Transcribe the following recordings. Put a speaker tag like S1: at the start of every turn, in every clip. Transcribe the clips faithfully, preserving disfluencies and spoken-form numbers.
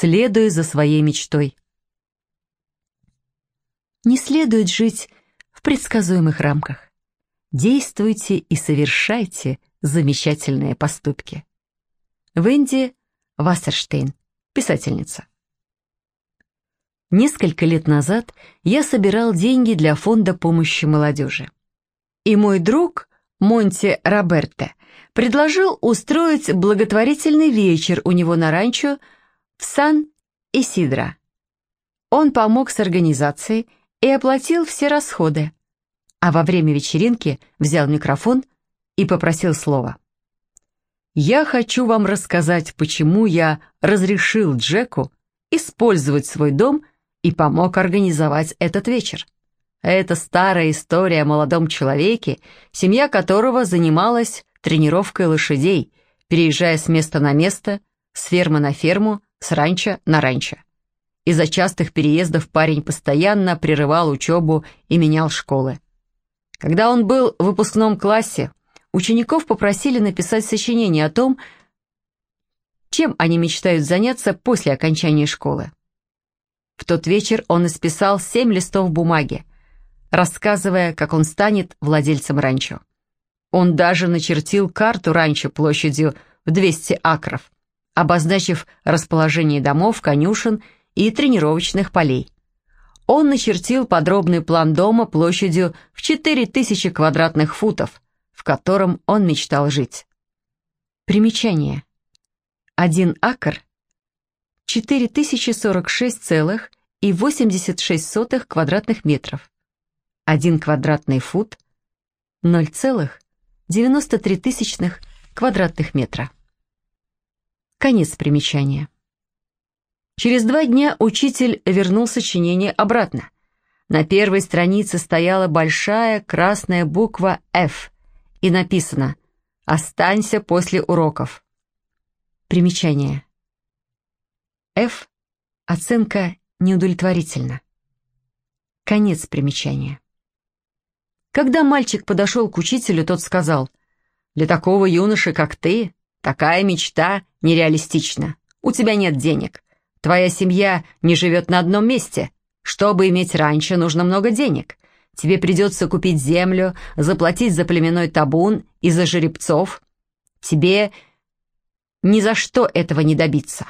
S1: следуя за своей мечтой. Не следует жить в предсказуемых рамках. Действуйте и совершайте замечательные поступки. Венди Вассерштейн, писательница. Несколько лет назад я собирал деньги для фонда помощи молодежи. И мой друг Монти Роберте предложил устроить благотворительный вечер у него на ранчо в Сан-Исидро. Он помог с организацией и оплатил все расходы, а во время вечеринки взял микрофон и попросил слова. «Я хочу вам рассказать, почему я разрешил Джеку использовать свой дом и помог организовать этот вечер. Это старая история о молодом человеке, семья которого занималась тренировкой лошадей, переезжая с места на место, с фермы на ферму, с ранчо на ранчо. Из-за частых переездов парень постоянно прерывал учебу и менял школы. Когда он был в выпускном классе, учеников попросили написать сочинение о том, чем они мечтают заняться после окончания школы. В тот вечер он исписал семь листов бумаги, рассказывая, как он станет владельцем ранчо. Он даже начертил карту ранчо площадью в двести акров, обозначив расположение домов, конюшен и тренировочных полей. Он начертил подробный план дома площадью в четыре тысячи квадратных футов, в котором он мечтал жить. Примечание. Один акр – четыре тысячи сорок шесть целых восемьдесят шесть сотых квадратных метров. Один квадратный фут – ноль целых девяносто три тысячных квадратных метра. Конец примечания. Через два дня учитель вернул сочинение обратно. На первой странице стояла большая красная буква «Ф» и написано «Останься после уроков». Примечание. F. Оценка неудовлетворительна. Конец примечания. Когда мальчик подошел к учителю, тот сказал: «Для такого юноши, как ты, такая мечта нереалистична. У тебя нет денег. Твоя семья не живет на одном месте. Чтобы иметь ранчо, нужно много денег. Тебе придется купить землю, заплатить за племенной табун и за жеребцов. Тебе ни за что этого не добиться».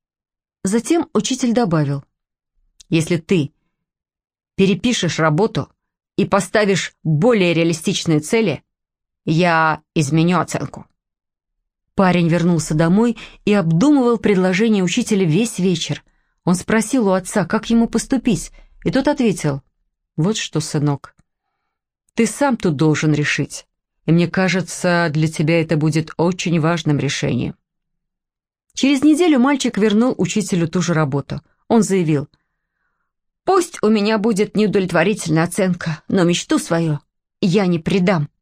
S1: Затем учитель добавил: «Если ты перепишешь работу и поставишь более реалистичные цели, я изменю оценку». Парень вернулся домой и обдумывал предложение учителя весь вечер. Он спросил у отца, как ему поступить, и тот ответил: «Вот что, сынок, ты сам тут должен решить, и мне кажется, для тебя это будет очень важным решением». Через неделю мальчик вернул учителю ту же работу. Он заявил: «Пусть у меня будет неудовлетворительная оценка, но мечту свою я не предам».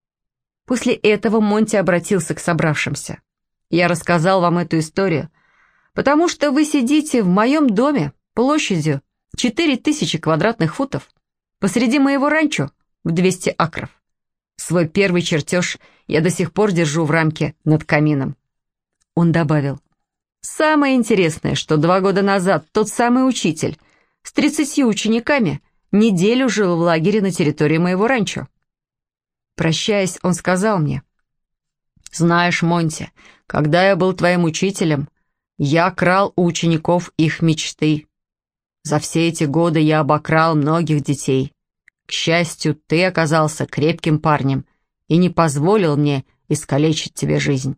S1: После этого Монти обратился к собравшимся. «Я рассказал вам эту историю, потому что вы сидите в моем доме площадью четыре тысячи квадратных футов посреди моего ранчо в двести акров. Свой первый чертеж я до сих пор держу в рамке над камином». Он добавил: «Самое интересное, что два года назад тот самый учитель с тридцатью учениками неделю жил в лагере на территории моего ранчо. Прощаясь, он сказал мне: «Знаешь, Монти, когда я был твоим учителем, я крал у учеников их мечты. За все эти годы я обокрал многих детей. К счастью, ты оказался крепким парнем и не позволил мне искалечить тебе жизнь.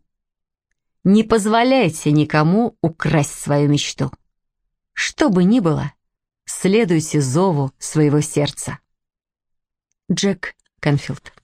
S1: Не позволяйте никому украсть свою мечту. Что бы ни было, следуйте зову своего сердца». Джек Канфилд.